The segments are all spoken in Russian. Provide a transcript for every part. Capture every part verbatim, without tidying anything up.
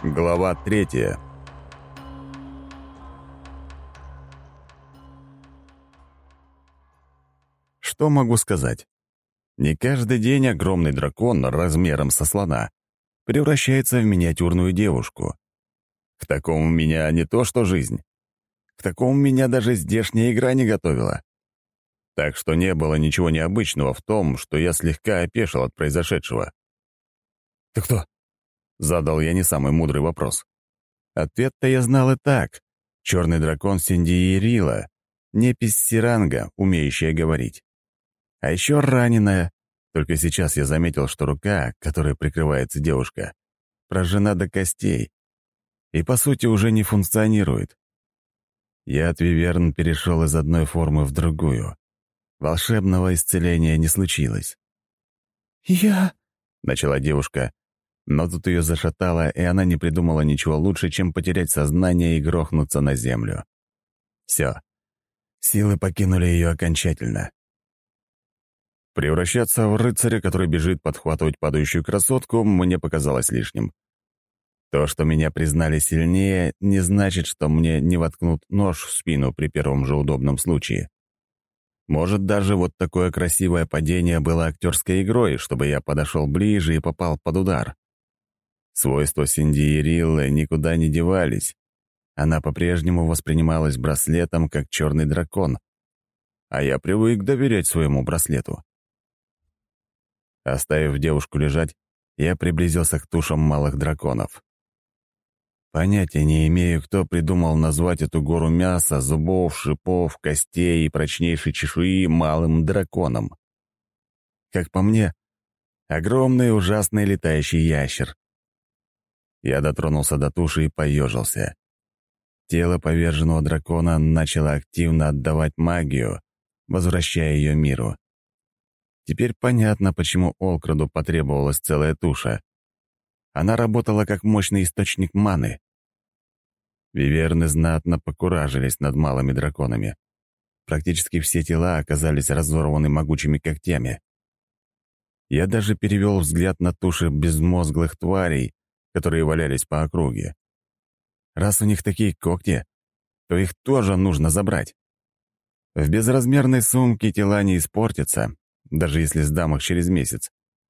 Глава третья. Что могу сказать? Не каждый день огромный дракон размером со слона превращается в миниатюрную девушку. К такому меня не то что жизнь. К такому меня даже здешняя игра не готовила. Так что не было ничего необычного в том, что я слегка опешил от произошедшего. «Ты кто?» — задал я не самый мудрый вопрос. Ответ-то я знал и так. Черный дракон Синдиерила, непись Сиранга, умеющая говорить. А еще раненая. Только сейчас я заметил, что рука, которой прикрывается девушка, прожжена до костей и, по сути, уже не функционирует. Я от Виверн перешел из одной формы в другую. Волшебного исцеления не случилось. «Я...» — начала девушка, но тут ее зашатало, и она не придумала ничего лучше, чем потерять сознание и грохнуться на землю. Все. Силы покинули ее окончательно. Превращаться в рыцаря, который бежит подхватывать падающую красотку, мне показалось лишним. То, что меня признали сильнее, не значит, что мне не воткнут нож в спину при первом же удобном случае. Может, даже вот такое красивое падение было актерской игрой, чтобы я подошел ближе и попал под удар. Свойства Синдиериллы никуда не девались. Она по-прежнему воспринималась браслетом как черный дракон, а я привык доверять своему браслету. Оставив девушку лежать, я приблизился к тушам малых драконов. Понятия не имею, кто придумал назвать эту гору мяса, зубов, шипов, костей и прочнейшей чешуи малым драконом. Как по мне, огромный ужасный летающий ящер. Я дотронулся до туши и поежился. Тело поверженного дракона начало активно отдавать магию, возвращая ее миру. Теперь понятно, почему Олкраду потребовалась целая туша. Она работала как мощный источник маны. Виверны знатно покуражились над малыми драконами. Практически все тела оказались разорваны могучими когтями. Я даже перевел взгляд на туши безмозглых тварей, которые валялись по округе. Раз у них такие когти, то их тоже нужно забрать. В безразмерной сумке тела не испортятся, даже если сдам их через месяц.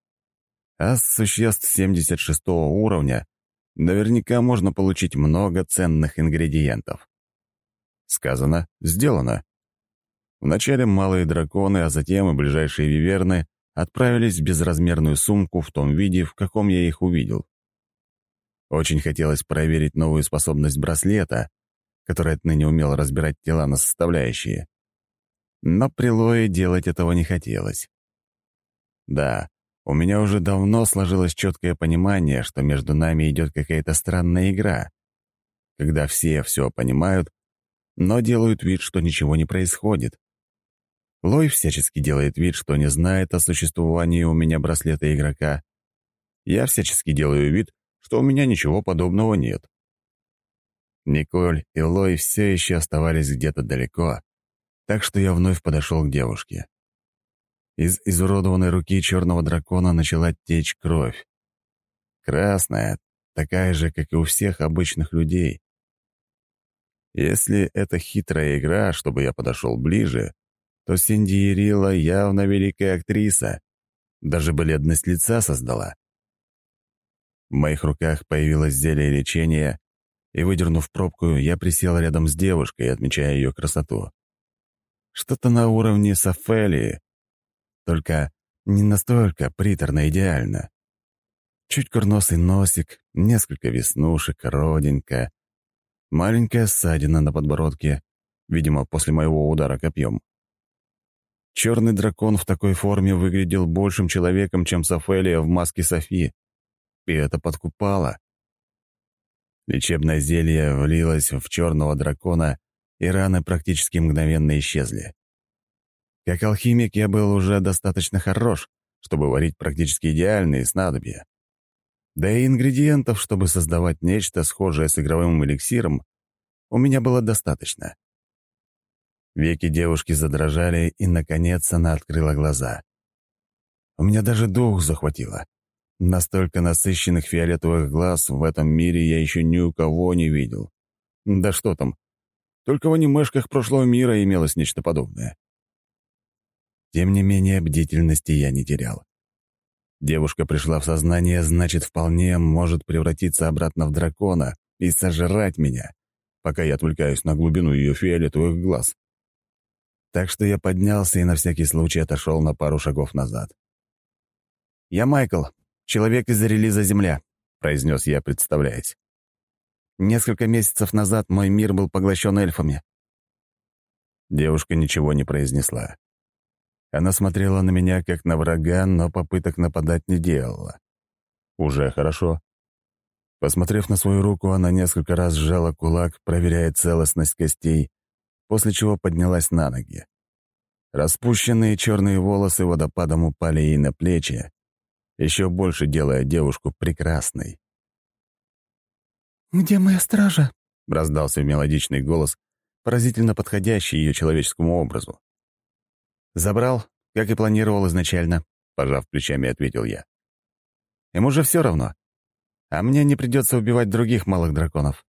А с существ семьдесят шестого уровня наверняка можно получить много ценных ингредиентов. Сказано, сделано. Вначале малые драконы, а затем и ближайшие виверны отправились в безразмерную сумку в том виде, в каком я их увидел. Очень хотелось проверить новую способность браслета, который отныне умел разбирать тела на составляющие. Но при Лое делать этого не хотелось. Да, у меня уже давно сложилось четкое понимание, что между нами идет какая-то странная игра, когда все все понимают, но делают вид, что ничего не происходит. Лой всячески делает вид, что не знает о существовании у меня браслета игрока. Я всячески делаю вид, что у меня ничего подобного нет. Николь и Лой все еще оставались где-то далеко, так что я вновь подошел к девушке. Из изуродованной руки черного дракона начала течь кровь. Красная, такая же, как и у всех обычных людей. Если это хитрая игра, чтобы я подошел ближе, то Синдиерила явно великая актриса. Даже бледность лица создала. В моих руках появилось зелье лечения, и, выдернув пробку, я присел рядом с девушкой, отмечая ее красоту. Что-то на уровне Сафелии, только не настолько приторно идеально. Чуть курносый носик, несколько веснушек, родинка, маленькая ссадина на подбородке, видимо, после моего удара копьем. Черный дракон в такой форме выглядел большим человеком, чем Сафелия в маске Софи, и это подкупало. Лечебное зелье влилось в черного дракона, и раны практически мгновенно исчезли. Как алхимик я был уже достаточно хорош, чтобы варить практически идеальные снадобья. Да и ингредиентов, чтобы создавать нечто схожее с игровым эликсиром, у меня было достаточно. Веки девушки задрожали, и, наконец, она открыла глаза. У меня даже дух захватило. Настолько насыщенных фиолетовых глаз в этом мире я еще ни у кого не видел. Да что там, только в анимешках прошлого мира имелось нечто подобное. Тем не менее, бдительности я не терял. Девушка пришла в сознание, значит, вполне может превратиться обратно в дракона и сожрать меня, пока я отвлекаюсь на глубину ее фиолетовых глаз. Так что я поднялся и на всякий случай отошел на пару шагов назад. «Я Майкл, человек из релиза «Земля», — произнес я, представляясь. «Несколько месяцев назад мой мир был поглощен эльфами». Девушка ничего не произнесла. Она смотрела на меня как на врага, но попыток нападать не делала. Уже хорошо. Посмотрев на свою руку, она несколько раз сжала кулак, проверяя целостность костей, после чего поднялась на ноги. Распущенные черные волосы водопадом упали ей на плечи, еще больше делая девушку прекрасной. «Где моя стража?» — раздался мелодичный голос, поразительно подходящий ее человеческому образу. «Забрал, как и планировал изначально», — пожав плечами, ответил я. «Ему же все равно. А мне не придется убивать других малых драконов».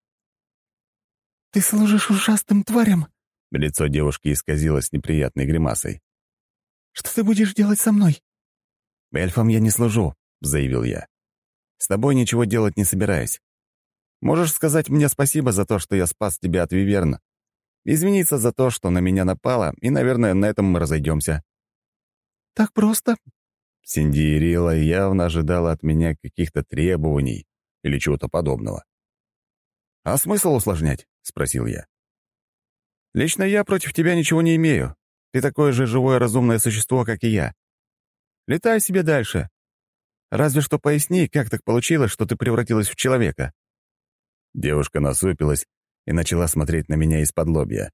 «Ты служишь ужасным тварям!» Лицо девушки исказилось неприятной гримасой. «Что ты будешь делать со мной?» «Эльфам я не служу», — заявил я. «С тобой ничего делать не собираюсь. Можешь сказать мне спасибо за то, что я спас тебя от виверн. Извиниться за то, что на меня напало, и, наверное, на этом мы разойдемся». «Так просто?» Синдиерила явно ожидала от меня каких-то требований или чего-то подобного. «А смысл усложнять?» — спросил я. «Лично я против тебя ничего не имею. Ты такое же живое разумное существо, как и я. Летай себе дальше. Разве что поясни, как так получилось, что ты превратилась в человека». Девушка насупилась и начала смотреть на меня из-под лобья.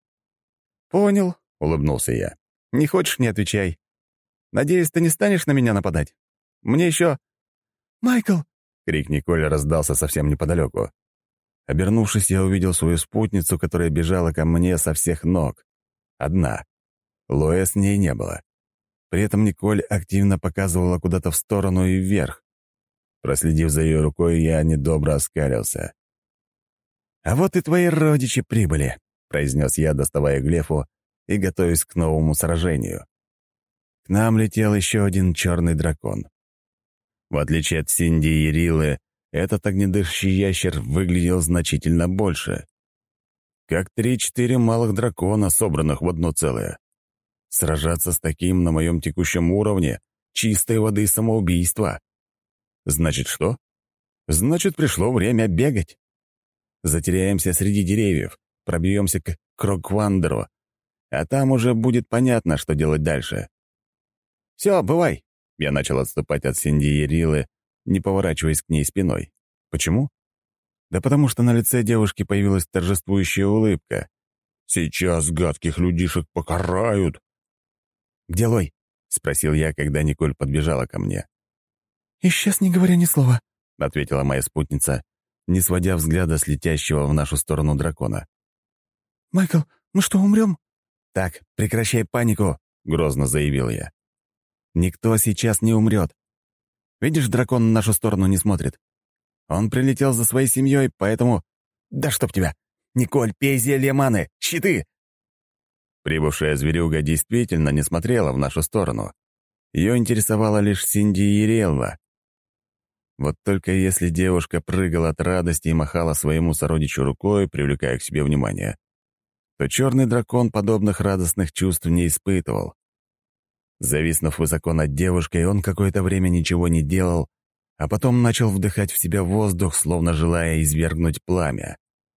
«Понял», — улыбнулся я. «Не хочешь — не отвечай. Надеюсь, ты не станешь на меня нападать? Мне еще...» «Майкл!» — крик Николь раздался совсем неподалеку. Обернувшись, я увидел свою спутницу, которая бежала ко мне со всех ног. Одна. Лоэ с ней не было. При этом Николь активно показывала куда-то в сторону и вверх. Проследив за ее рукой, я недобро оскалился. «А вот и твои родичи прибыли», — произнес я, доставая глефу и готовясь к новому сражению. К нам летел еще один черный дракон. В отличие от Синди и Рилы, этот огнедышащий ящер выглядел значительно больше. Как три-четыре малых дракона, собранных в одно целое. Сражаться с таким на моем текущем уровне — чистой воды самоубийство. Значит, что? Значит, пришло время бегать. Затеряемся среди деревьев, пробьемся к Кроквандеру, а там уже будет понятно, что делать дальше. «Все, бывай!» Я начал отступать от Синди и Рилы, не поворачиваясь к ней спиной. Почему? Да потому что на лице девушки появилась торжествующая улыбка. «Сейчас гадких людишек покарают!» «Где Лой?» — спросил я, когда Николь подбежала ко мне. «Исчез, не говоря ни слова», — ответила моя спутница, не сводя взгляда с летящего в нашу сторону дракона. «Майкл, мы что, умрем?» «Так, прекращай панику», — грозно заявил я. «Никто сейчас не умрет. Видишь, дракон на нашу сторону не смотрит. Он прилетел за своей семьей, поэтому... Да чтоб тебя! Николь, пей зелье маны! Щиты!» Прибывшая зверюга действительно не смотрела в нашу сторону. Ее интересовала лишь Синди и Релла. Вот только если девушка прыгала от радости и махала своему сородичу рукой, привлекая к себе внимание, то черный дракон подобных радостных чувств не испытывал. Зависнув высоко над девушкой, он какое-то время ничего не делал, а потом начал вдыхать в себя воздух, словно желая извергнуть пламя.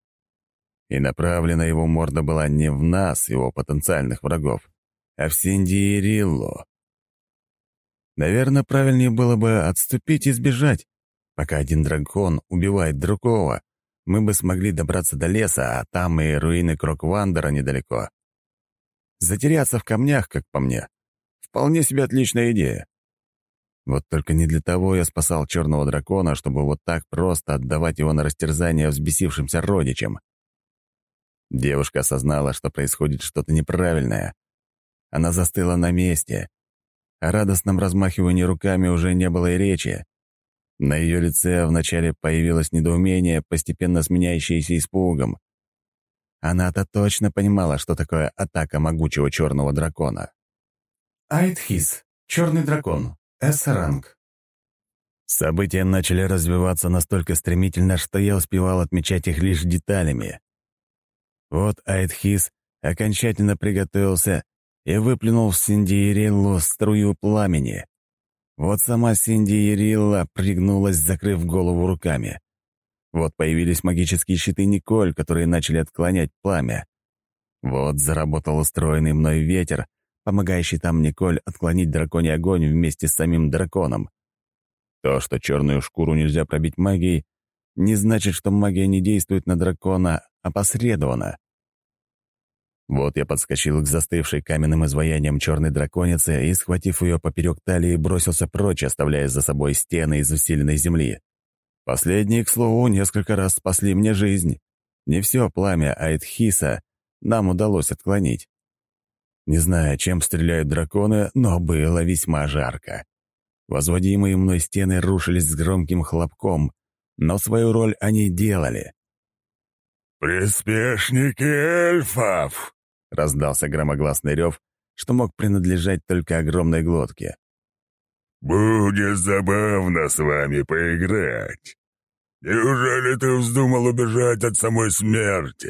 И направлена его морда была не в нас, его потенциальных врагов, а в Синди и Риллу. Наверное, правильнее было бы отступить и сбежать. Пока один дракон убивает другого, мы бы смогли добраться до леса, а там и руины Кроквандера недалеко. Затеряться в камнях, как по мне, вполне себе отличная идея. Вот только не для того я спасал черного дракона, чтобы вот так просто отдавать его на растерзание взбесившимся родичам. Девушка осознала, что происходит что-то неправильное. Она застыла на месте. О радостном размахивании руками уже не было и речи. На ее лице вначале появилось недоумение, постепенно сменяющееся испугом. Она-то точно понимала, что такое атака могучего черного дракона. Айтхис. Черный дракон. С-ранг. События начали развиваться настолько стремительно, что я успевал отмечать их лишь деталями. Вот Айтхис окончательно приготовился и выплюнул в Синдиериллу струю пламени. Вот сама Синдиерилла пригнулась, закрыв голову руками. Вот появились магические щиты Николь, которые начали отклонять пламя. Вот заработал устроенный мной ветер, помогающий там Николь отклонить драконий огонь вместе с самим драконом. То, что черную шкуру нельзя пробить магией, не значит, что магия не действует на дракона опосредованно. Вот я подскочил к застывшей каменным изваяниям черной драконицы и, схватив ее поперек талии, бросился прочь, оставляя за собой стены из усиленной земли. Последние, к слову, несколько раз спасли мне жизнь. Не все пламя Айтхиса нам удалось отклонить. Не знаю, чем стреляют драконы, но было весьма жарко. Возводимые мной стены рушились с громким хлопком, но свою роль они делали. «Приспешники эльфов!» — раздался громогласный рев, что мог принадлежать только огромной глотке. «Будет забавно с вами поиграть. Неужели ты вздумал убежать от самой смерти?»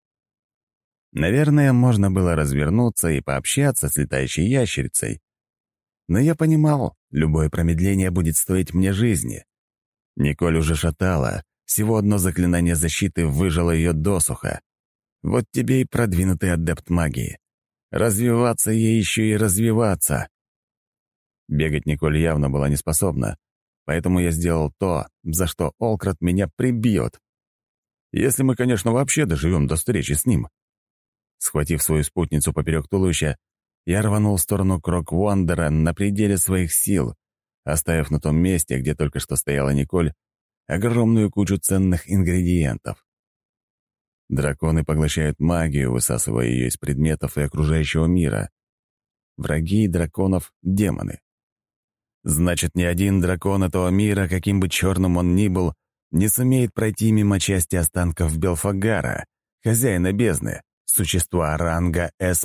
Наверное, можно было развернуться и пообщаться с летающей ящерицей. Но я понимал, любое промедление будет стоить мне жизни. Николь уже шатала, всего одно заклинание защиты выжило ее досуха. Вот тебе и продвинутый адепт магии. Развиваться ей еще и развиваться. Бегать Николь явно была не способна, поэтому я сделал то, за что Олкрат меня прибьет. Если мы, конечно, вообще доживем до встречи с ним. Схватив свою спутницу поперек туловища, я рванул в сторону Крок-Вандера на пределе своих сил, оставив на том месте, где только что стояла Николь, огромную кучу ценных ингредиентов. Драконы поглощают магию, высасывая ее из предметов и окружающего мира. Враги драконов — демоны. Значит, ни один дракон этого мира, каким бы черным он ни был, не сумеет пройти мимо части останков Белфагара, хозяина бездны, существа ранга С+.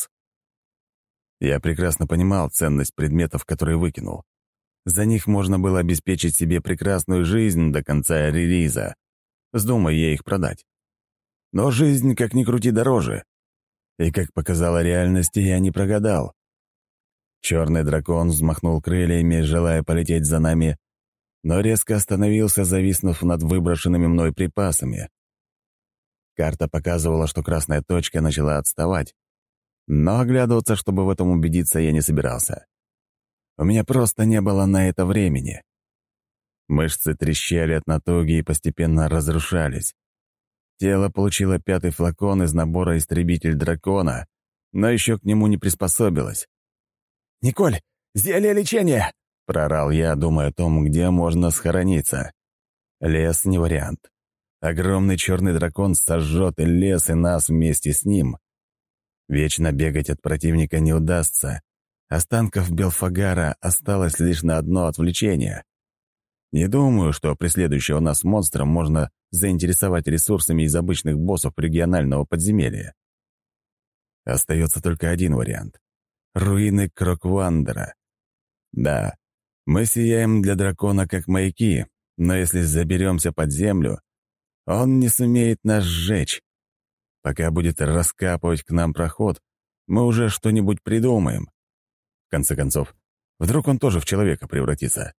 Я прекрасно понимал ценность предметов, которые выкинул. За них можно было обеспечить себе прекрасную жизнь до конца релиза. Вздумай я их продать. Но жизнь, как ни крути, дороже. И, как показала реальность, я не прогадал. Черный дракон взмахнул крыльями, желая полететь за нами, но резко остановился, зависнув над выброшенными мной припасами. Карта показывала, что красная точка начала отставать, но оглядываться, чтобы в этом убедиться, я не собирался. У меня просто не было на это времени. Мышцы трещали от натуги и постепенно разрушались. Тело получило пятый флакон из набора «Истребитель дракона», но еще к нему не приспособилось. «Николь, зелье лечения!» — проорал я, думая о том, где можно схорониться. Лес — не вариант. Огромный черный дракон сожжет и лес, и нас вместе с ним. Вечно бегать от противника не удастся. Останков Белфагара осталось лишь на одно отвлечение. Не думаю, что преследующего нас монстра можно заинтересовать ресурсами из обычных боссов регионального подземелья. Остается только один вариант — руины Кроквандера. Да, мы сияем для дракона как маяки, но если заберемся под землю, он не сумеет нас сжечь. Пока будет раскапывать к нам проход, мы уже что-нибудь придумаем. В конце концов, вдруг он тоже в человека превратится.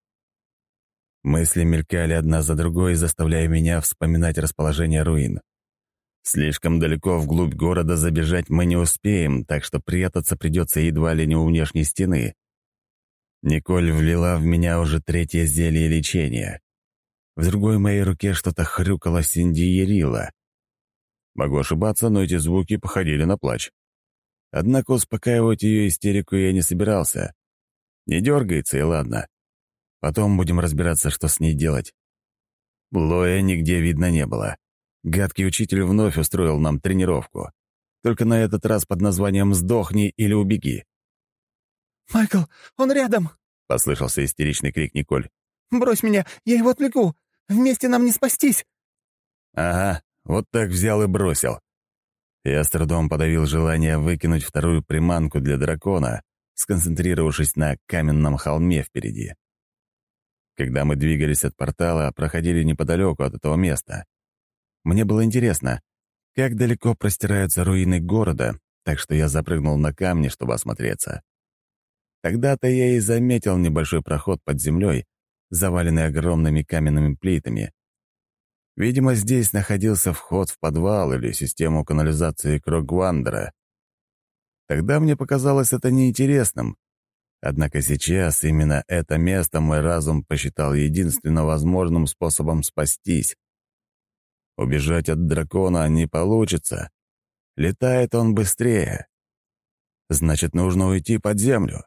Мысли мелькали одна за другой, заставляя меня вспоминать расположение руин. Слишком далеко вглубь города забежать мы не успеем, так что прятаться придется едва ли не у внешней стены. Николь влила в меня уже третье зелье лечения. В другой моей руке что-то хрюкало Синдиерилла. Могу ошибаться, но эти звуки походили на плач. Однако успокаивать ее истерику я не собирался. Не дергается, и ладно. Потом будем разбираться, что с ней делать. Лоя нигде видно не было. Гадкий учитель вновь устроил нам тренировку. Только на этот раз под названием «Сдохни или убеги». «Майкл, он рядом!» — послышался истеричный крик Николь. Брось меня, я его отвлеку! Вместе нам не спастись!» Ага, вот так взял и бросил. Я с трудом подавил желание выкинуть вторую приманку для дракона, сконцентрировавшись на каменном холме впереди. Когда мы двигались от портала, проходили неподалеку от этого места. Мне было интересно, как далеко простираются руины города, так что я запрыгнул на камни, чтобы осмотреться. Тогда-то я и заметил небольшой проход под землей, заваленный огромными каменными плитами. Видимо, здесь находился вход в подвал или систему канализации Крогвандера. Тогда мне показалось это неинтересным. Однако сейчас именно это место мой разум посчитал единственно возможным способом спастись. Убежать от дракона не получится. Летает он быстрее. Значит, нужно уйти под землю.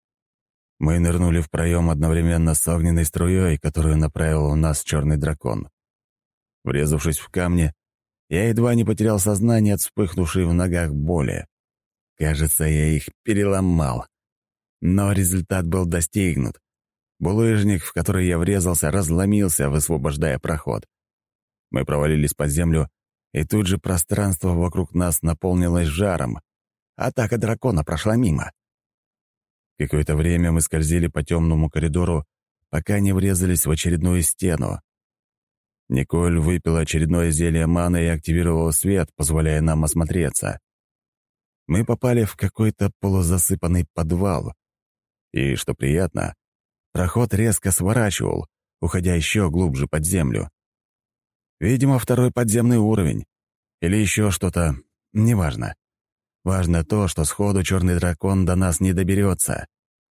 Мы нырнули в проем одновременно с огненной струей, которую направил у нас черный дракон. Врезавшись в камни, я едва не потерял сознание от вспыхнувшей в ногах боли. Кажется, я их переломал. Но результат был достигнут. Булыжник, в который я врезался, разломился, высвобождая проход. Мы провалились под землю, и тут же пространство вокруг нас наполнилось жаром. Атака дракона прошла мимо. Какое-то время мы скользили по темному коридору, пока не врезались в очередную стену. Николь выпила очередное зелье маны и активировала свет, позволяя нам осмотреться. Мы попали в какой-то полузасыпанный подвал. И, что приятно, проход резко сворачивал, уходя еще глубже под землю. Видимо, второй подземный уровень. Или еще что-то. Неважно. Важно то, что сходу черный дракон до нас не доберется.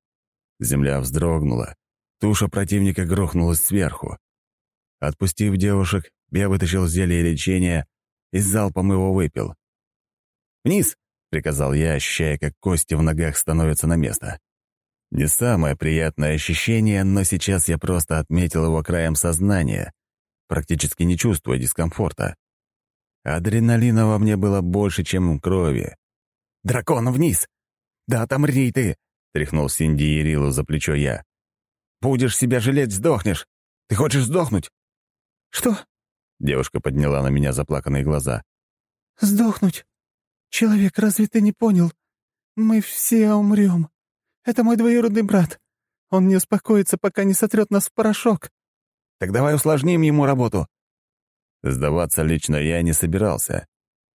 Земля вздрогнула. Туша противника грохнулась сверху. Отпустив девушек, я вытащил зелье лечения и залпом его выпил. «Вниз!» — приказал я, ощущая, как кости в ногах становятся на место. Не самое приятное ощущение, но сейчас я просто отметил его краем сознания, практически не чувствуя дискомфорта. Адреналина во мне было больше, чем крови. «Дракон, вниз!» «Да отомри ты!» — тряхнул Синди и Рилу за плечо я. «Будешь себя жалеть, сдохнешь! Ты хочешь сдохнуть?» «Что?» — девушка подняла на меня заплаканные глаза. «Сдохнуть? Человек, разве ты не понял? Мы все умрем. Это мой двоюродный брат. Он не успокоится, пока не сотрет нас в порошок». «Так давай усложним ему работу». Сдаваться лично я не собирался.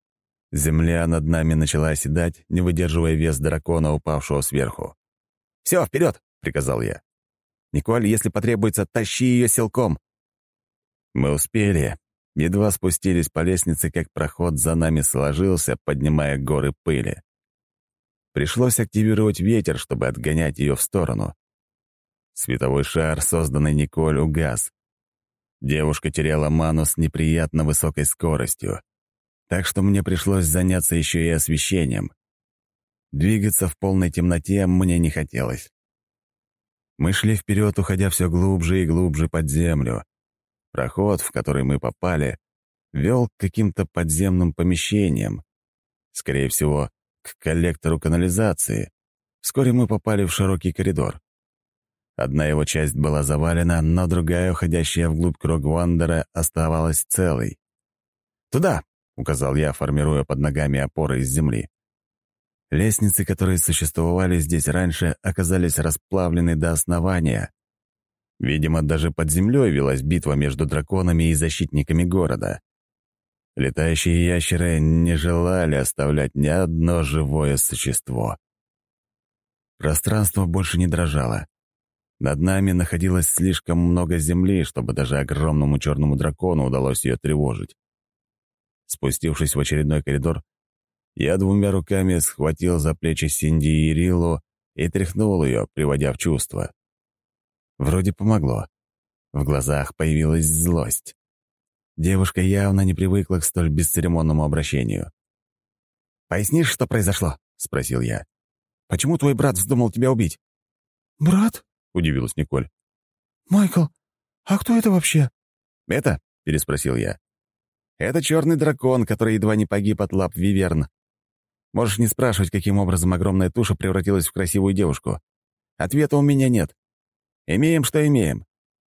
Земля над нами начала оседать, не выдерживая вес дракона, упавшего сверху. «Все, вперед!» — приказал я. «Николь, если потребуется, тащи ее силком». Мы успели. Едва спустились по лестнице, как проход за нами сложился, поднимая горы пыли. Пришлось активировать ветер, чтобы отгонять ее в сторону. Световой шар, созданный Николь, угас. Девушка теряла ману с неприятно высокой скоростью. Так что мне пришлось заняться еще и освещением. Двигаться в полной темноте мне не хотелось. Мы шли вперед, уходя все глубже и глубже под землю. Проход, в который мы попали, вел к каким-то подземным помещениям. Скорее всего, к коллектору канализации. Вскоре мы попали в широкий коридор. Одна его часть была завалена, но другая, уходящая вглубь Крогвандера, оставалась целой. «Туда!» — указал я, формируя под ногами опоры из земли. Лестницы, которые существовали здесь раньше, оказались расплавлены до основания. Видимо, даже под землей велась битва между драконами и защитниками города. Летающие ящеры не желали оставлять ни одно живое существо. Пространство больше не дрожало. Над нами находилось слишком много земли, чтобы даже огромному черному дракону удалось ее тревожить. Спустившись в очередной коридор, я двумя руками схватил за плечи Синди и Рилу и тряхнул ее, приводя в чувство. Вроде помогло. В глазах появилась злость. Девушка явно не привыкла к столь бесцеремонному обращению. «Пояснишь, что произошло?» — спросил я. «Почему твой брат вздумал тебя убить?» «Брат?» — удивилась Николь. «Майкл, а кто это вообще?» «Это?» — переспросил я. «Это черный дракон, который едва не погиб от лап виверн. Можешь не спрашивать, каким образом огромная туша превратилась в красивую девушку. Ответа у меня нет. Имеем, что имеем».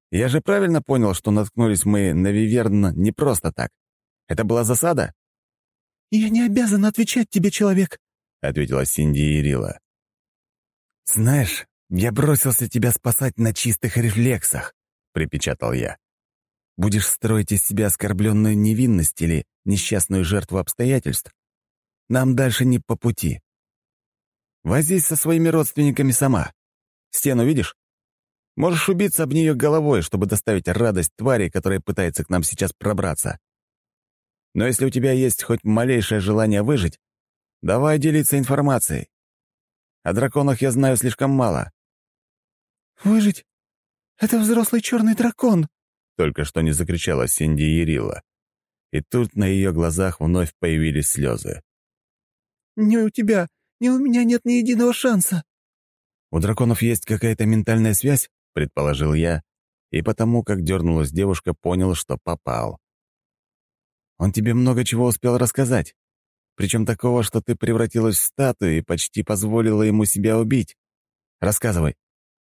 Я же правильно понял, что наткнулись мы на Виверн не просто так? Это была засада?» «Я не обязана отвечать тебе, человек», — ответила Синди Ирила. «Знаешь, я бросился тебя спасать на чистых рефлексах», — припечатал я. «Будешь строить из себя оскорбленную невинность или несчастную жертву обстоятельств? Нам дальше не по пути. Возись со своими родственниками сама. Стену видишь? Можешь убиться об нее головой, чтобы доставить радость твари, которая пытается к нам сейчас пробраться. Но если у тебя есть хоть малейшее желание выжить, давай делиться информацией. О драконах я знаю слишком мало». «Выжить? Это взрослый черный дракон!» Только что не закричала Синди Ирила. И тут на ее глазах вновь появились слезы. «Ни у тебя, ни у меня нет ни единого шанса!» «У драконов есть какая-то ментальная связь?» — предположил я, и потому, как дернулась девушка, понял, что попал. «Он тебе много чего успел рассказать, причем такого, что ты превратилась в статую и почти позволила ему себя убить. Рассказывай».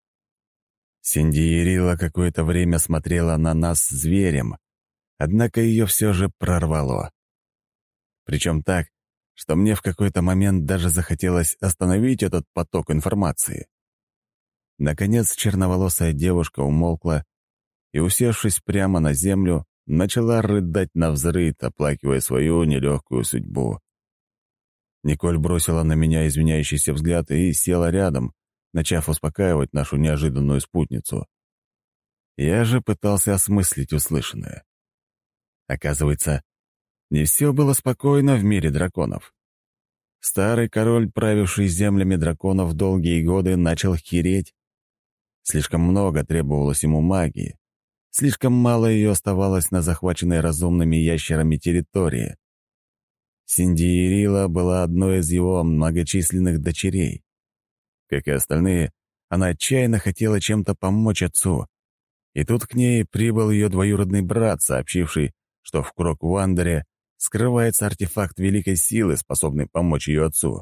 Синди Ирила какое-то время смотрела на нас зверем, однако ее все же прорвало. Причем так, что мне в какой-то момент даже захотелось остановить этот поток информации. Наконец черноволосая девушка умолкла и, усевшись прямо на землю, начала рыдать навзрыд, оплакивая свою нелегкую судьбу. Николь бросила на меня извиняющийся взгляд и села рядом, начав успокаивать нашу неожиданную спутницу. Я же пытался осмыслить услышанное. Оказывается, не все было спокойно в мире драконов. Старый король, правивший землями драконов долгие годы, начал хереть. Слишком много требовалось ему магии. Слишком мало ее оставалось на захваченной разумными ящерами территории. Синди Ирила была одной из его многочисленных дочерей. Как и остальные, она отчаянно хотела чем-то помочь отцу. И тут к ней прибыл ее двоюродный брат, сообщивший, что в Крок-Вандере скрывается артефакт великой силы, способный помочь ее отцу.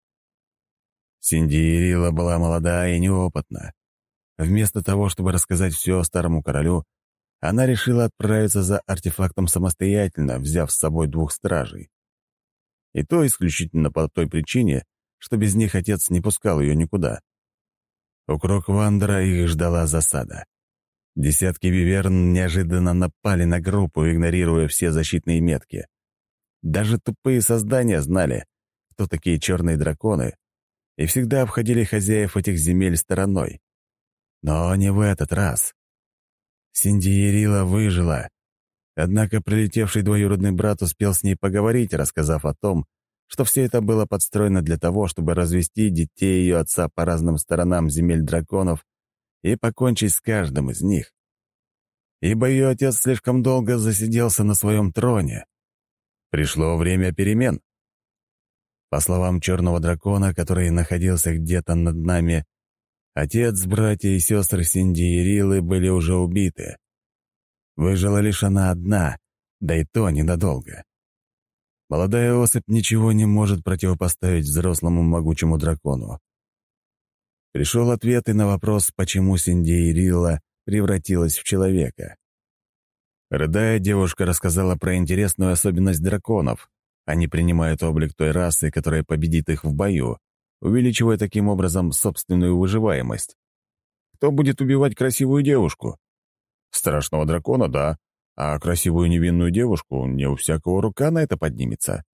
Синди Ирила была молода и неопытна. Вместо того, чтобы рассказать все старому королю, она решила отправиться за артефактом самостоятельно, взяв с собой двух стражей. И то исключительно по той причине, что без них отец не пускал ее никуда. У Крок-Вандера их ждала засада. Десятки виверн неожиданно напали на группу, игнорируя все защитные метки. Даже тупые создания знали, кто такие черные драконы, и всегда обходили хозяев этих земель стороной. Но не в этот раз. Синди Ирила выжила, однако прилетевший двоюродный брат успел с ней поговорить, рассказав о том, что все это было подстроено для того, чтобы развести детей ее отца по разным сторонам земель драконов и покончить с каждым из них. Ибо ее отец слишком долго засиделся на своем троне. Пришло время перемен. По словам черного дракона, который находился где-то над нами, отец, братья и сестры Синди Ирилы были уже убиты. Выжила лишь она одна, да и то ненадолго. Молодая особь ничего не может противопоставить взрослому могучему дракону. Пришел ответ и на вопрос, почему Синди Ирила превратилась в человека. Рыдая, девушка рассказала про интересную особенность драконов. Они принимают облик той расы, которая победит их в бою, увеличивая таким образом собственную выживаемость. Кто будет убивать красивую девушку? Страшного дракона, да, а красивую невинную девушку не у всякого рука на это поднимется.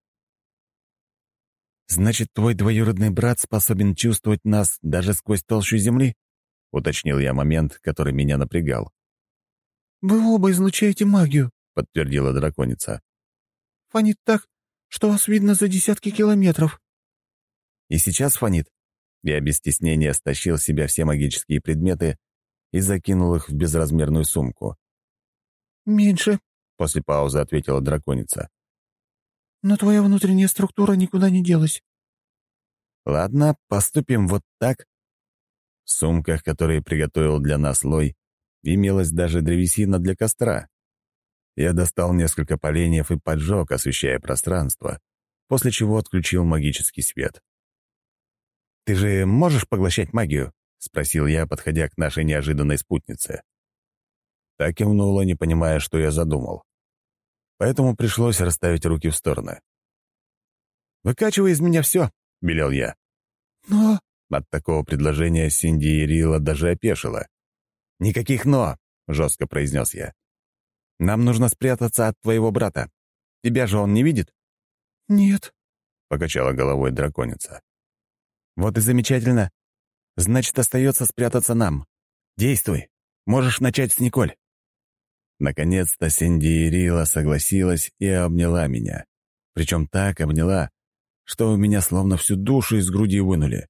«Значит, твой двоюродный брат способен чувствовать нас даже сквозь толщу земли?» — уточнил я момент, который меня напрягал. «Вы оба излучаете магию», — подтвердила драконица. «Фонит так, что вас видно за десятки километров». «И сейчас фонит?» Я без стеснения стащил с себя все магические предметы и закинул их в безразмерную сумку. «Меньше», — после паузы ответила драконица. «Но твоя внутренняя структура никуда не делась». «Ладно, поступим вот так». В сумках, которые приготовил для нас Лой, имелась даже древесина для костра. Я достал несколько поленьев и поджег, освещая пространство, после чего отключил магический свет. «Ты же можешь поглощать магию?» — спросил я, подходя к нашей неожиданной спутнице. Так кивнула, не понимая, что я задумал. Поэтому пришлось расставить руки в стороны. «Выкачивай из меня все», — велел я. «Но...» От такого предложения Синди и Рила даже опешила. «Никаких «но», — жестко произнес я. «Нам нужно спрятаться от твоего брата. Тебя же он не видит?» «Нет», — покачала головой драконица. «Вот и замечательно. Значит, остается спрятаться нам. Действуй. Можешь начать с Николь». Наконец-то Синди и Рила согласилась и обняла меня. Причем так обняла, что у меня словно всю душу из груди вынули.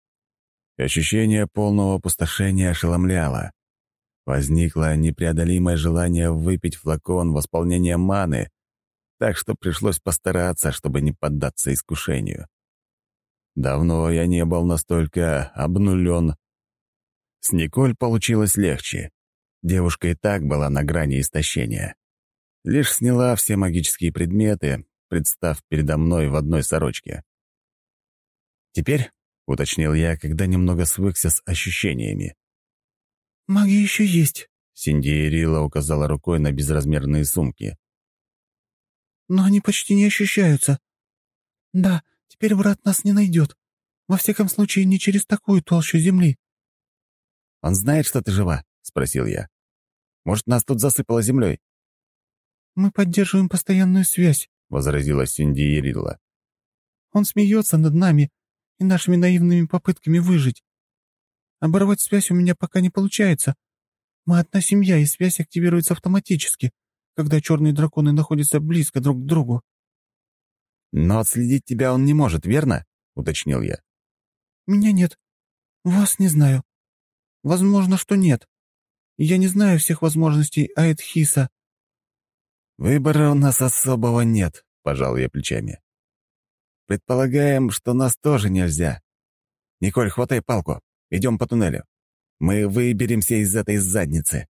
Ощущение полного опустошения ошеломляло. Возникло непреодолимое желание выпить флакон восполнения маны, так что пришлось постараться, чтобы не поддаться искушению. Давно я не был настолько обнулен. С Николь получилось легче. Девушка и так была на грани истощения. Лишь сняла все магические предметы, представ передо мной в одной сорочке. «Теперь», — уточнил я, когда немного свыкся с ощущениями. «Маги еще есть», — Синди и Рила указала рукой на безразмерные сумки. «но они почти не ощущаются. Да, теперь брат нас не найдет. Во всяком случае, не через такую толщу земли». «Он знает, что ты жива?» — спросил я. «Может, нас тут засыпало землей?» «Мы поддерживаем постоянную связь», — возразила Синди и Рила. «Он смеется над нами и нашими наивными попытками выжить. Оборвать связь у меня пока не получается. Мы одна семья, и связь активируется автоматически, когда черные драконы находятся близко друг к другу». «Но отследить тебя он не может, верно?» — уточнил я. «Меня нет. Вас не знаю. Возможно, что нет. Я не знаю всех возможностей Аэдхиса». «Выбора у нас особого нет», — пожал я плечами. «Предполагаем, что нас тоже нельзя. Николь, хватай палку. Идем по туннелю. Мы выберемся из этой задницы».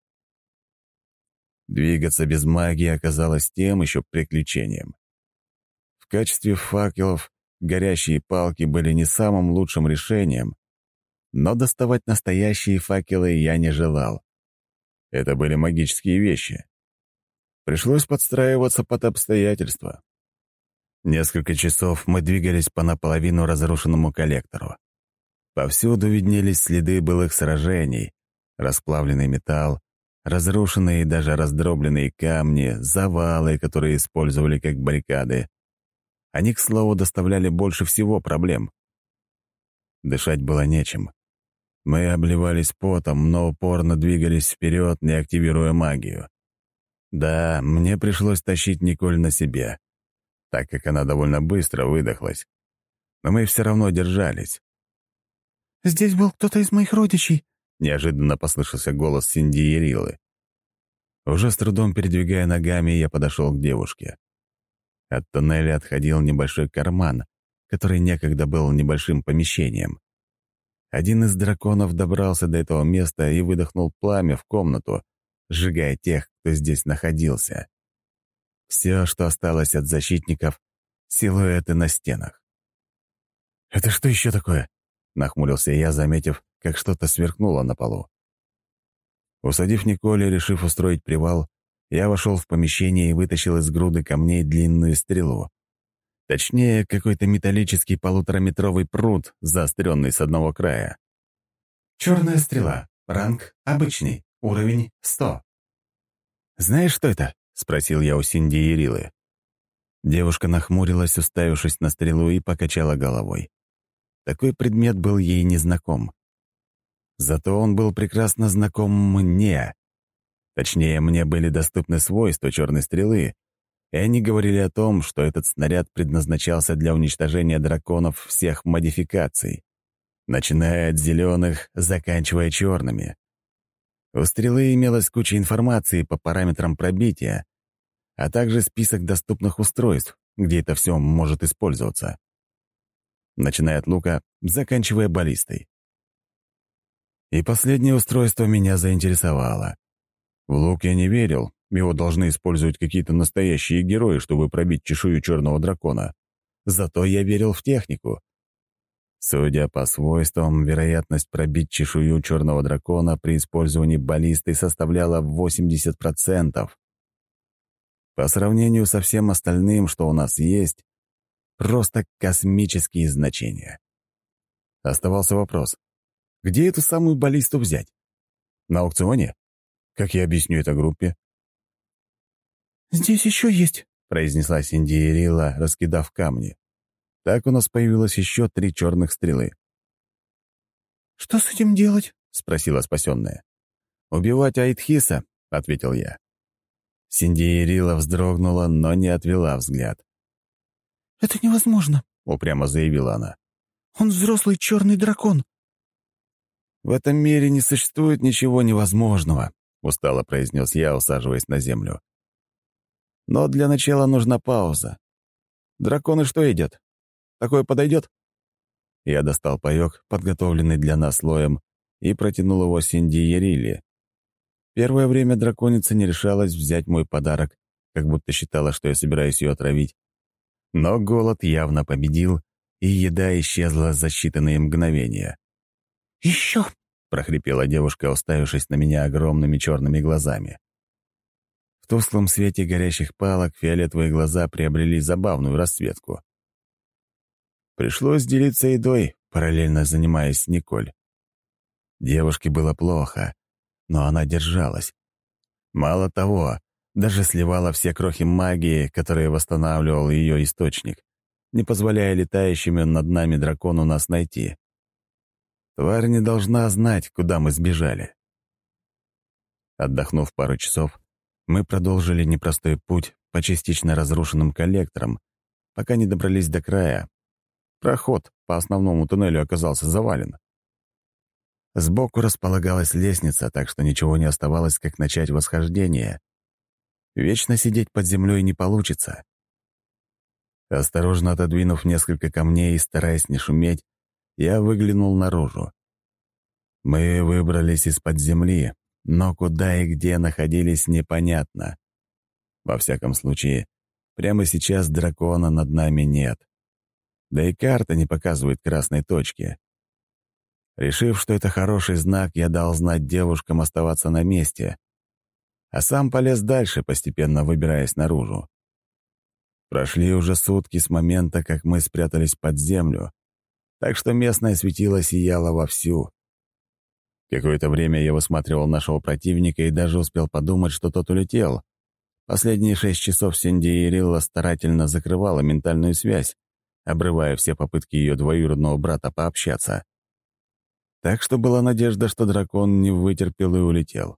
Двигаться без магии оказалось тем еще приключением. В качестве факелов горящие палки были не самым лучшим решением, но доставать настоящие факелы я не желал. Это были магические вещи. Пришлось подстраиваться под обстоятельства. Несколько часов мы двигались по наполовину разрушенному коллектору. Повсюду виднелись следы былых сражений, расплавленный металл, разрушенные и даже раздробленные камни, завалы, которые использовали как баррикады. Они, к слову, доставляли больше всего проблем. Дышать было нечем. Мы обливались потом, но упорно двигались вперед, не активируя магию. Да, мне пришлось тащить Николь на себе, так как она довольно быстро выдохлась. Но мы все равно держались. «Здесь был кто-то из моих родичей», — неожиданно послышался голос Синди и Рилы. Уже с трудом передвигая ногами, я подошел к девушке. От тоннеля отходил небольшой карман, который некогда был небольшим помещением. Один из драконов добрался до этого места и выдохнул пламя в комнату, сжигая тех, кто здесь находился. Все, что осталось от защитников — силуэты на стенах. «Это что еще такое?» — нахмурился я, заметив, как что-то сверкнуло на полу. Усадив Николь и решив устроить привал, я вошел в помещение и вытащил из груды камней длинную стрелу. Точнее, какой-то металлический полутораметровый прут, заостренный с одного края. Черная стрела. Ранг обычный. Уровень сто. «Знаешь, что это?» — спросил я у Синди и Рилы. Девушка нахмурилась, уставившись на стрелу, и покачала головой. Такой предмет был ей незнаком. Зато он был прекрасно знаком мне. Точнее, мне были доступны свойства черной стрелы, и они говорили о том, что этот снаряд предназначался для уничтожения драконов всех модификаций, начиная от зеленых, заканчивая черными. У стрелы имелась куча информации по параметрам пробития, а также список доступных устройств, где это все может использоваться. Начиная от лука, заканчивая баллистой. И последнее устройство меня заинтересовало. В лук я не верил, его должны использовать какие-то настоящие герои, чтобы пробить чешую черного дракона. Зато я верил в технику. Судя по свойствам, вероятность пробить чешую черного дракона при использовании баллисты составляла восемьдесят процентов. По сравнению со всем остальным, что у нас есть, просто космические значения. Оставался вопрос, где эту самую баллисту взять? На аукционе? Как я объясню это группе? «Здесь еще есть», — произнесла Синдиерила, раскидав камни. Так у нас появилось еще три черных стрелы. «Что с этим делать?» — спросила спасенная. «Убивать Айтхиса», — ответил я. Синдиерила вздрогнула, но не отвела взгляд. «Это невозможно», — упрямо заявила она. «Он взрослый черный дракон». «В этом мире не существует ничего невозможного», — устало произнес я, усаживаясь на землю. «Но для начала нужна пауза. Драконы что едят? Такое подойдет?» Я достал паёк, подготовленный для нас слоем, и протянул его Синдиериле. Первое время драконица не решалась взять мой подарок, как будто считала, что я собираюсь ее отравить. Но голод явно победил, и еда исчезла за считанные мгновения. «Еще!» — прохрипела девушка, уставившись на меня огромными черными глазами. В тусклом свете горящих палок фиолетовые глаза приобрели забавную расцветку. Пришлось делиться едой, параллельно занимаясь с Николь. Девушке было плохо, но она держалась. Мало того, даже сливала все крохи магии, которые восстанавливал ее источник, не позволяя летающему над нами дракону нас найти. Тварь не должна знать, куда мы сбежали. Отдохнув пару часов, мы продолжили непростой путь по частично разрушенным коллекторам, пока не добрались до края. Проход по основному туннелю оказался завален. Сбоку располагалась лестница, так что ничего не оставалось, как начать восхождение. Вечно сидеть под землей не получится. Осторожно отодвинув несколько камней и стараясь не шуметь, я выглянул наружу. Мы выбрались из-под земли, но куда и где находились, непонятно. Во всяком случае, прямо сейчас дракона над нами нет. Да и карта не показывает красной точки. Решив, что это хороший знак, я дал знать девушкам оставаться на месте, а сам полез дальше, постепенно выбираясь наружу. Прошли уже сутки с момента, как мы спрятались под землю, так что местное светило сияло вовсю. Какое-то время я высматривал нашего противника и даже успел подумать, что тот улетел. Последние шесть часов Синдиерилла старательно закрывала ментальную связь, обрывая все попытки ее двоюродного брата пообщаться. Так что была надежда, что дракон не вытерпел и улетел.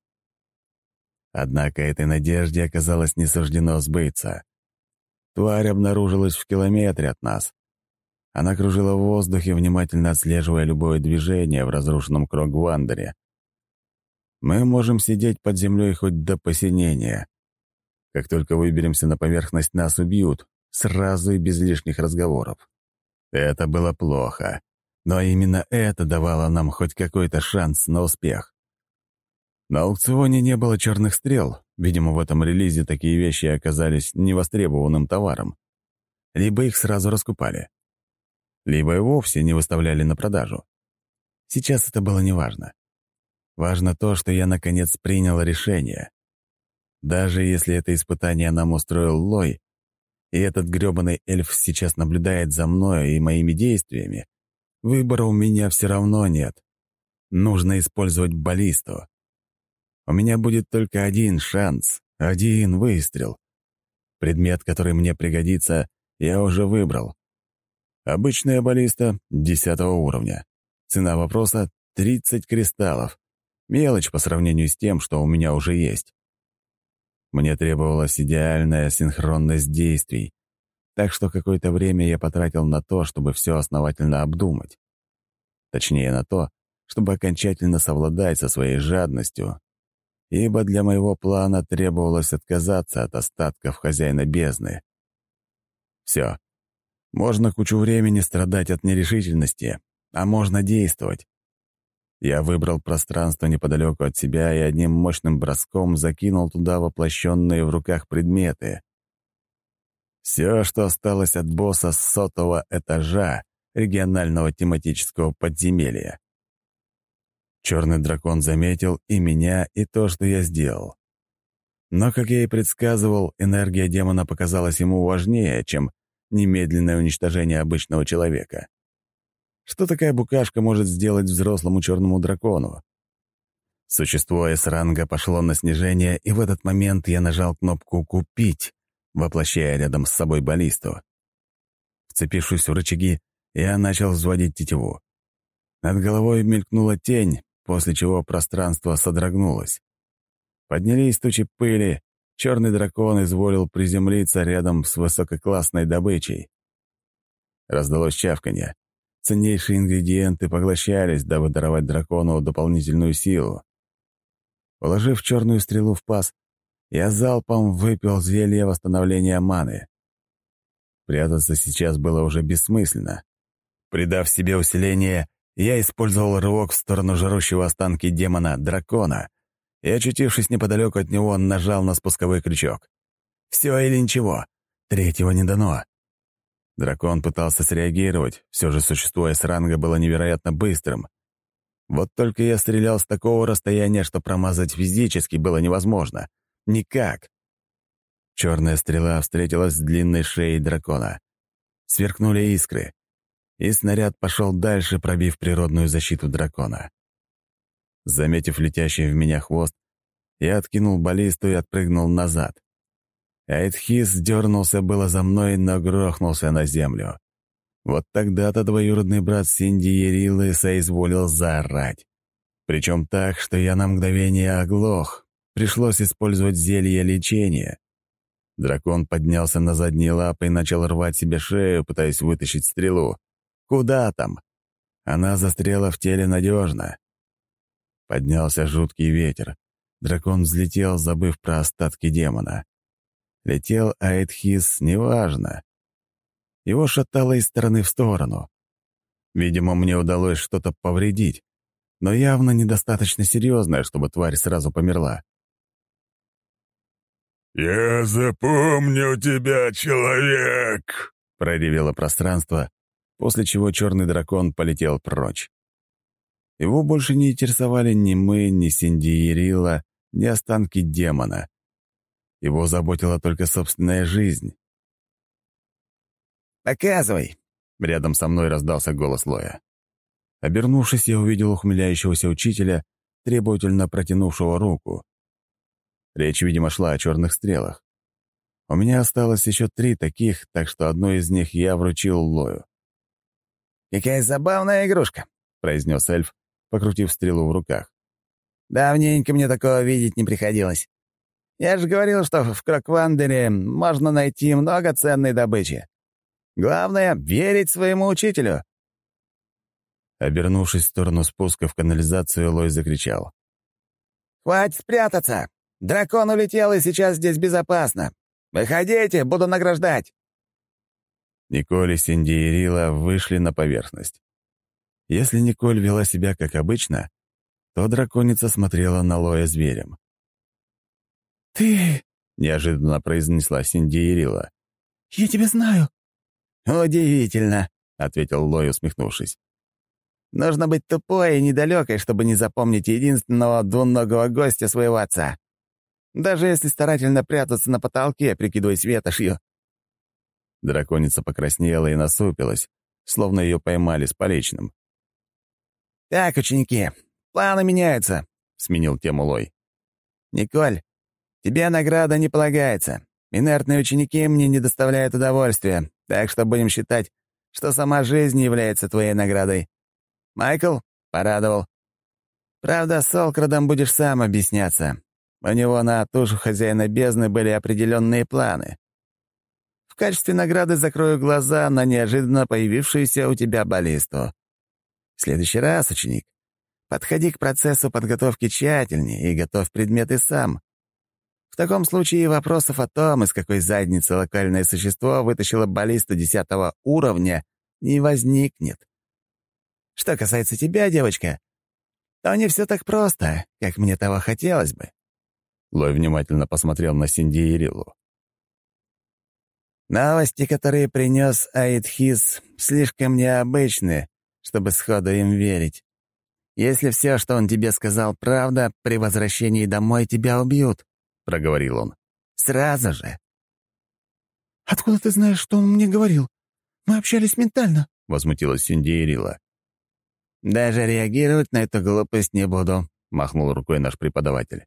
Однако этой надежде оказалось не суждено сбыться. Тварь обнаружилась в километре от нас. Она кружила в воздухе, внимательно отслеживая любое движение в разрушенном Крогвандере. Мы можем сидеть под землей хоть до посинения. Как только выберемся на поверхность, нас убьют, сразу и без лишних разговоров. Это было плохо, но именно это давало нам хоть какой-то шанс на успех. На аукционе не было черных стрел, видимо, в этом релизе такие вещи оказались невостребованным товаром. Либо их сразу раскупали, либо и вовсе не выставляли на продажу. Сейчас это было неважно. Важно то, что я наконец принял решение. Даже если это испытание нам устроил Лой, и этот грёбаный эльф сейчас наблюдает за мной и моими действиями, выбора у меня все равно нет. Нужно использовать баллисту. У меня будет только один шанс, один выстрел. Предмет, который мне пригодится, я уже выбрал. Обычная баллиста десятого уровня. Цена вопроса — тридцать кристаллов. Мелочь по сравнению с тем, что у меня уже есть. Мне требовалась идеальная синхронность действий, так что какое-то время я потратил на то, чтобы все основательно обдумать. Точнее, на то, чтобы окончательно совладать со своей жадностью, ибо для моего плана требовалось отказаться от остатков хозяина бездны. Все. Можно кучу времени страдать от нерешительности, а можно действовать. Я выбрал пространство неподалеку от себя и одним мощным броском закинул туда воплощенные в руках предметы. Все, что осталось от босса с сотого этажа, регионального тематического подземелья. Черный дракон заметил и меня, и то, что я сделал. Но, как я и предсказывал, энергия демона показалась ему важнее, чем немедленное уничтожение обычного человека. Что такая букашка может сделать взрослому черному дракону? Существо С-ранга пошло на снижение, и в этот момент я нажал кнопку «Купить», воплощая рядом с собой баллисту. Вцепившись в рычаги, я начал взводить тетиву. Над головой мелькнула тень, после чего пространство содрогнулось. Поднялись тучи пыли, черный дракон изволил приземлиться рядом с высококлассной добычей. Раздалось чавканье. Ценнейшие ингредиенты поглощались, дабы даровать дракону дополнительную силу. Положив черную стрелу в паз, я залпом выпил зелье восстановления маны. Прятаться сейчас было уже бессмысленно. Придав себе усиление, я использовал рывок в сторону жрущего останки демона дракона и, очутившись неподалеку от него, нажал на спусковой крючок. Все или ничего. Третьего не дано. Дракон пытался среагировать, все же существо С-ранга было невероятно быстрым. Вот только я стрелял с такого расстояния, что промазать физически было невозможно. Никак. Черная стрела встретилась с длинной шеей дракона. Сверкнули искры, и снаряд пошел дальше, пробив природную защиту дракона. Заметив летящий в меня хвост, я откинул баллисту и отпрыгнул назад. Айтхис дернулся было за мной, но грохнулся на землю. Вот тогда-то двоюродный брат Синди Ярилы соизволил заорать. Причем так, что я на мгновение оглох. Пришлось использовать зелье лечения. Дракон поднялся на задние лапы и начал рвать себе шею, пытаясь вытащить стрелу. Куда там? Она застряла в теле надежно. Поднялся жуткий ветер. Дракон взлетел, забыв про остатки демона. Летел Айтхис, неважно. Его шатало из стороны в сторону. Видимо, мне удалось что-то повредить, но явно недостаточно серьезное, чтобы тварь сразу померла. «Я запомню тебя, человек!» — проревело пространство, после чего черный дракон полетел прочь. Его больше не интересовали ни мы, ни Синди Ярила, ни останки демона. Его заботила только собственная жизнь. «Показывай!» — рядом со мной раздался голос Лоя. Обернувшись, я увидел ухмыляющегося учителя, требовательно протянувшего руку. Речь, видимо, шла о черных стрелах. У меня осталось еще три таких, так что одну из них я вручил Лою. «Какая забавная игрушка!» — произнес эльф, покрутив стрелу в руках. «Давненько мне такого видеть не приходилось. Я же говорил, что в Кроквандере можно найти много ценной добычи. Главное — верить своему учителю». Обернувшись в сторону спуска в канализацию, Лой закричал. «Хватит прятаться! Дракон улетел, и сейчас здесь безопасно. Выходите, буду награждать!» Николь и Синди Ярила вышли на поверхность. Если Николь вела себя как обычно, то драконица смотрела на Лоя зверем. «Ты...» — неожиданно произнесла Синди Ярила. «Я тебя знаю». «Удивительно», — ответил Лой, усмехнувшись. «Нужно быть тупой и недалекой, чтобы не запомнить единственного двуногого гостя своего отца. Даже если старательно прятаться на потолке, прикидываясь ветошью». Драконица покраснела и насупилась, словно ее поймали с поличным. «Так, ученики, планы меняются», — сменил тему Лой. «Николь, тебе награда не полагается. Инертные ученики мне не доставляют удовольствия, так что будем считать, что сама жизнь является твоей наградой. Майкл порадовал. Правда, с Олкрадом будешь сам объясняться. У него на тушу хозяина бездны были определенные планы. В качестве награды закрою глаза на неожиданно появившуюся у тебя баллисту. В следующий раз, ученик, подходи к процессу подготовки тщательнее и готовь предметы сам. В таком случае вопросов о том, из какой задницы локальное существо вытащило баллисту десятого уровня, не возникнет. Что касается тебя, девочка, то не все так просто, как мне того хотелось бы». Лой внимательно посмотрел на Синди Ярилу. Новости, которые принес Аидхис, слишком необычны, чтобы сходу им верить. Если все, что он тебе сказал, правда, при возвращении домой тебя убьют», — проговорил он. «Сразу же». «Откуда ты знаешь, что он мне говорил? Мы общались ментально», — возмутилась Синдиерила. «Даже реагировать на эту глупость не буду», — махнул рукой наш преподаватель.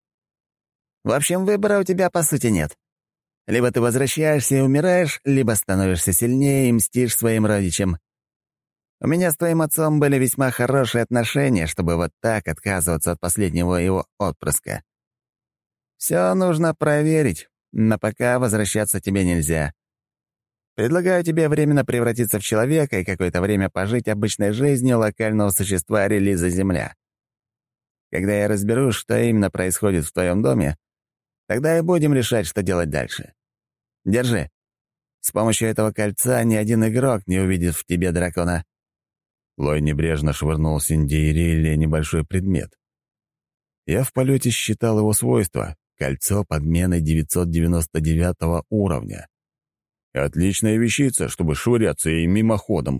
«В общем, выбора у тебя, по сути, нет. Либо ты возвращаешься и умираешь, либо становишься сильнее и мстишь своим родичам. У меня с твоим отцом были весьма хорошие отношения, чтобы вот так отказываться от последнего его отпрыска. Все нужно проверить, но пока возвращаться тебе нельзя. Предлагаю тебе временно превратиться в человека и какое-то время пожить обычной жизнью локального существа релиза Земля. Когда я разберусь, что именно происходит в твоем доме, тогда и будем решать, что делать дальше. Держи. С помощью этого кольца ни один игрок не увидит в тебе дракона». Лой небрежно швырнул Синдиерилле небольшой предмет. Я в полете считал его свойства — кольцо подмены девятьсот девяносто девятого уровня. Отличная вещица, чтобы швыряться ей мимоходом.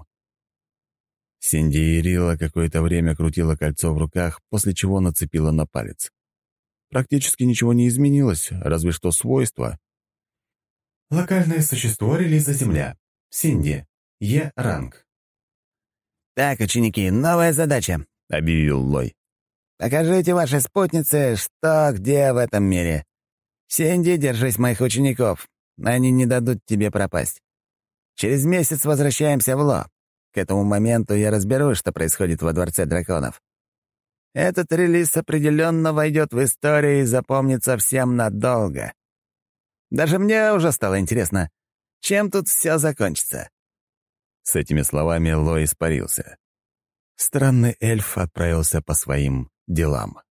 Синдиерилла какое-то время крутила кольцо в руках, после чего нацепила на палец. Практически ничего не изменилось, разве что свойства. Локальное существо релиза Земля. Синди. Е-ранг. «Так, ученики, новая задача», — объявил Лой. «Покажите вашей спутнице, что где в этом мире. Синди, держись моих учеников. Они не дадут тебе пропасть. Через месяц возвращаемся в Ло. К этому моменту я разберусь, что происходит во Дворце драконов. Этот релиз определенно войдет в историю и запомнится всем надолго. Даже мне уже стало интересно, чем тут все закончится». С этими словами Лой испарился. Странный эльф отправился по своим делам.